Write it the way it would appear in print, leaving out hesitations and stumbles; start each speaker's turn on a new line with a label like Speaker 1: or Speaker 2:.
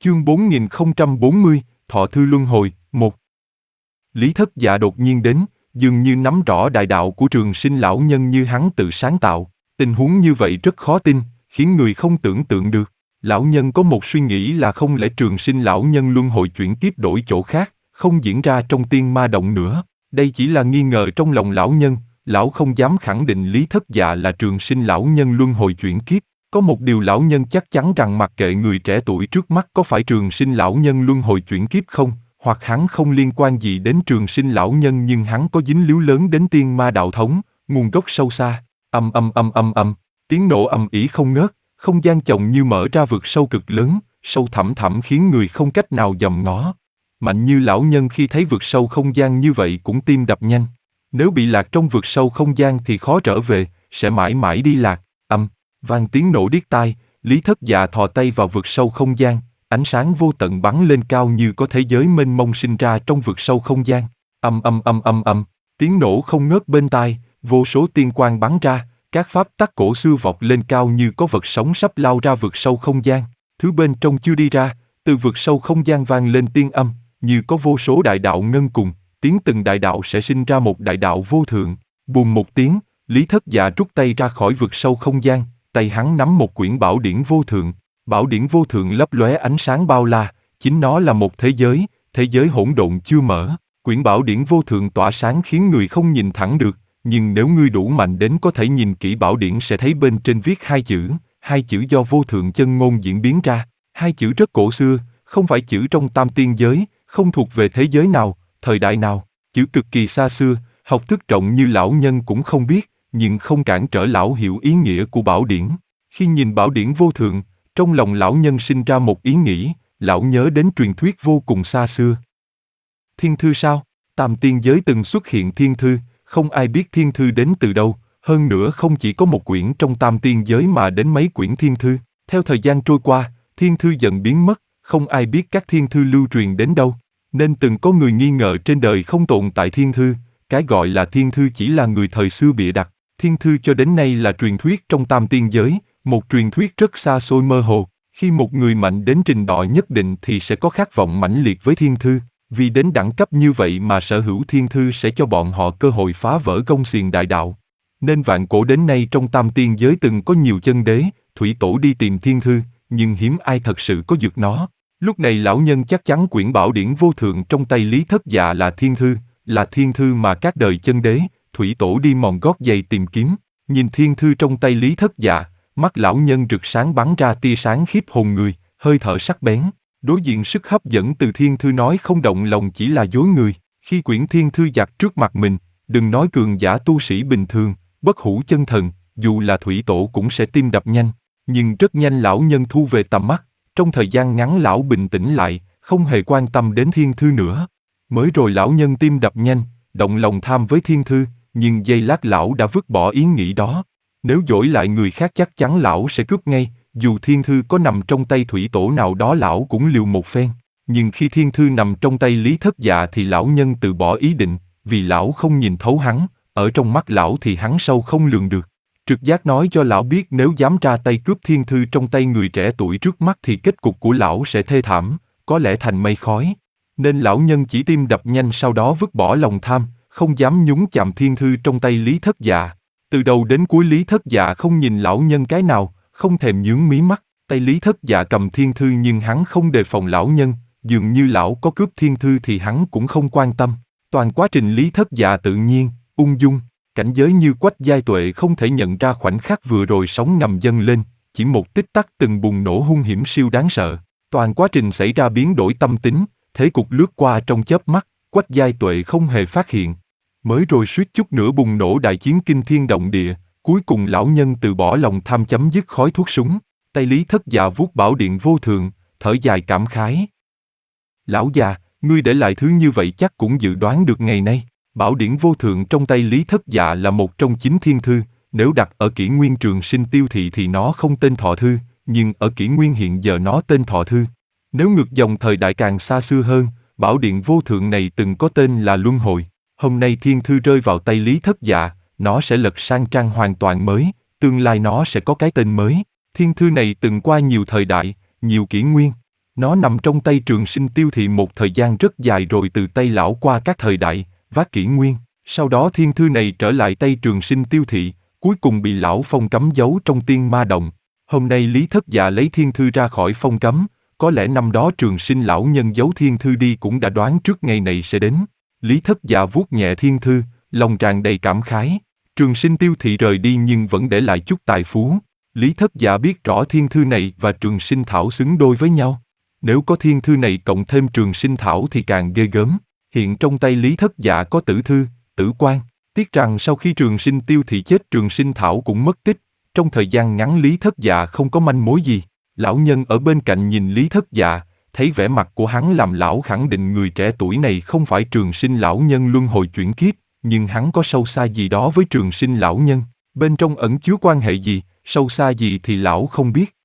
Speaker 1: Chương 4040, Thọ Thư Luân Hồi, 1. Lý Thất Dạ đột nhiên đến, dường như nắm rõ đại đạo của trường sinh lão nhân như hắn tự sáng tạo. Tình huống như vậy rất khó tin, khiến người không tưởng tượng được. Lão nhân có một suy nghĩ là không lẽ trường sinh lão nhân luân hồi chuyển kiếp đổi chỗ khác, không diễn ra trong tiên ma động nữa. Đây chỉ là nghi ngờ trong lòng lão nhân, lão không dám khẳng định Lý Thất Dạ là trường sinh lão nhân luân hồi chuyển kiếp. Có một điều lão nhân chắc chắn rằng mặc kệ người trẻ tuổi trước mắt có phải trường sinh lão nhân luân hồi chuyển kiếp không, hoặc hắn không liên quan gì đến trường sinh lão nhân nhưng hắn có dính líu lớn đến tiên ma đạo thống, nguồn gốc sâu xa. Tiếng nổ ầm ĩ không ngớt, không gian chồng như mở ra vực sâu cực lớn, sâu thẳm thẳm khiến người không cách nào dòm ngó. Mạnh như lão nhân khi thấy vực sâu không gian như vậy cũng tim đập nhanh. Nếu bị lạc trong vực sâu không gian thì khó trở về, sẽ mãi mãi đi lạc. Vang tiếng nổ điếc tai, Lý Thất Dạ thò tay vào vực sâu không gian, ánh sáng vô tận bắn lên cao như có thế giới mênh mông sinh ra trong vực sâu không gian. Tiếng nổ không ngớt bên tai, vô số tiên quang bắn ra, các pháp tắc cổ xưa vọt lên cao như có vật sống sắp lao ra vực sâu không gian. Thứ bên trong chưa đi ra, từ vực sâu không gian vang lên tiên âm, như có vô số đại đạo ngân cùng, tiếng từng đại đạo sẽ sinh ra một đại đạo vô thượng. Bùm một tiếng, Lý Thất Dạ rút tay ra khỏi vực sâu không gian, tay hắn nắm một quyển bảo điển vô thượng. Bảo điển vô thượng lấp lóe ánh sáng bao la, chính nó là một thế giới hỗn độn chưa mở. Quyển bảo điển vô thượng tỏa sáng khiến người không nhìn thẳng được, nhưng nếu ngươi đủ mạnh đến có thể nhìn kỹ bảo điển sẽ thấy bên trên viết hai chữ do vô thượng chân ngôn diễn biến ra. Hai chữ rất cổ xưa, không phải chữ trong tam tiên giới, không thuộc về thế giới nào, thời đại nào. Chữ cực kỳ xa xưa, học thức rộng như lão nhân cũng không biết, nhưng không cản trở lão hiểu ý nghĩa của bảo điển. Khi nhìn bảo điển vô thượng, trong lòng lão nhân sinh ra một ý nghĩ, lão nhớ đến truyền thuyết vô cùng xa xưa. Thiên thư sao? Tam tiên giới từng xuất hiện thiên thư, không ai biết thiên thư đến từ đâu, hơn nữa không chỉ có một quyển trong tam tiên giới mà đến mấy quyển thiên thư. Theo thời gian trôi qua, thiên thư dần biến mất, không ai biết các thiên thư lưu truyền đến đâu, nên từng có người nghi ngờ trên đời không tồn tại thiên thư, cái gọi là thiên thư chỉ là người thời xưa bịa đặt. Thiên thư cho đến nay là truyền thuyết trong tam tiên giới, một truyền thuyết rất xa xôi mơ hồ. Khi một người mạnh đến trình độ nhất định thì sẽ có khát vọng mãnh liệt với thiên thư, vì đến đẳng cấp như vậy mà sở hữu thiên thư sẽ cho bọn họ cơ hội phá vỡ gông xiềng đại đạo. Nên vạn cổ đến nay trong tam tiên giới từng có nhiều chân đế, thủy tổ đi tìm thiên thư, nhưng hiếm ai thật sự có được nó. Lúc này lão nhân chắc chắn quyển bảo điển vô thượng trong tay Lý Thất Dạ là thiên thư mà các đời chân đế, thủy tổ đi mòn gót giày tìm kiếm. Nhìn thiên thư trong tay Lý Thất Dạ, mắt lão nhân rực sáng bắn ra tia sáng khiếp hồn người, hơi thở sắc bén. Đối diện sức hấp dẫn từ thiên thư nói không động lòng chỉ là dối người. Khi quyển thiên thư giặt trước mặt mình, đừng nói cường giả tu sĩ bình thường, bất hủ chân thần, dù là thủy tổ cũng sẽ tim đập nhanh. Nhưng rất nhanh lão nhân thu về tầm mắt, trong thời gian ngắn lão bình tĩnh lại, không hề quan tâm đến thiên thư nữa. Mới rồi lão nhân tim đập nhanh, động lòng tham với thiên thư, nhưng giây lát lão đã vứt bỏ ý nghĩ đó. Nếu dỗi lại người khác chắc chắn lão sẽ cướp ngay, dù thiên thư có nằm trong tay thủy tổ nào đó lão cũng liều một phen. Nhưng khi thiên thư nằm trong tay Lý Thất Dạ thì lão nhân từ bỏ ý định, vì lão không nhìn thấu hắn, ở trong mắt lão thì hắn sâu không lường được. Trực giác nói cho lão biết nếu dám ra tay cướp thiên thư trong tay người trẻ tuổi trước mắt thì kết cục của lão sẽ thê thảm, có lẽ thành mây khói. Nên lão nhân chỉ tim đập nhanh sau đó vứt bỏ lòng tham, không dám nhúng chạm thiên thư trong tay Lý Thất Dạ. Từ đầu đến cuối Lý Thất Dạ không nhìn lão nhân cái nào, không thèm nhướng mí mắt. Tay Lý Thất Dạ cầm thiên thư nhưng hắn không đề phòng lão nhân, dường như lão có cướp thiên thư thì hắn cũng không quan tâm. Toàn quá trình Lý Thất Dạ tự nhiên, ung dung, cảnh giới như Quách Giai Tuệ không thể nhận ra khoảnh khắc vừa rồi sóng ngầm dâng lên, chỉ một tích tắc từng bùng nổ hung hiểm siêu đáng sợ. Toàn quá trình xảy ra biến đổi tâm tính, thế cục lướt qua trong chớp mắt, Quách Giai Tuệ không hề phát hiện. Mới rồi suýt chút nữa bùng nổ đại chiến kinh thiên động địa, cuối cùng lão nhân từ bỏ lòng tham chấm dứt khói thuốc súng. Tay Lý Thất Dạ vuốt bảo điện vô thượng, thở dài cảm khái. Lão già, ngươi để lại thứ như vậy chắc cũng dự đoán được ngày nay. Bảo điển vô thượng trong tay Lý Thất Dạ là một trong 9 thiên thư, nếu đặt ở kỷ nguyên trường sinh tiêu thị thì nó không tên Thọ Thư, nhưng ở kỷ nguyên hiện giờ nó tên Thọ Thư. Nếu ngược dòng thời đại càng xa xưa hơn, bảo điện vô thượng này từng có tên là Luân Hồi. Hôm nay thiên thư rơi vào tay Lý Thất Dạ, nó sẽ lật sang trang hoàn toàn mới, tương lai nó sẽ có cái tên mới. Thiên thư này từng qua nhiều thời đại, nhiều kỷ nguyên. Nó nằm trong tay Trường Sinh Tiêu Thị một thời gian rất dài rồi từ tay lão qua các thời đại, vác kỷ nguyên. Sau đó thiên thư này trở lại tay Trường Sinh Tiêu Thị, cuối cùng bị lão phong cấm giấu trong Tiên Ma Động. Hôm nay Lý Thất Dạ lấy thiên thư ra khỏi phong cấm, có lẽ năm đó Trường Sinh lão nhân giấu thiên thư đi cũng đã đoán trước ngày này sẽ đến. Lý Thất Dạ vuốt nhẹ thiên thư, lòng tràn đầy cảm khái. Trường Sinh Tiêu Thị rời đi nhưng vẫn để lại chút tài phú. Lý Thất Dạ biết rõ thiên thư này và Trường Sinh thảo xứng đôi với nhau. Nếu có thiên thư này cộng thêm Trường Sinh thảo thì càng ghê gớm. Hiện trong tay Lý Thất Dạ có tử thư, tử quan. Tiếc rằng sau khi Trường Sinh Tiêu Thị chết Trường Sinh thảo cũng mất tích. Trong thời gian ngắn Lý Thất Dạ không có manh mối gì. Lão nhân ở bên cạnh nhìn Lý Thất Dạ, thấy vẻ mặt của hắn làm lão khẳng định người trẻ tuổi này không phải Trường Sinh lão nhân luân hồi chuyển kiếp, nhưng hắn có sâu xa gì đó với Trường Sinh lão nhân. Bên trong ẩn chứa quan hệ gì, sâu xa gì thì lão không biết.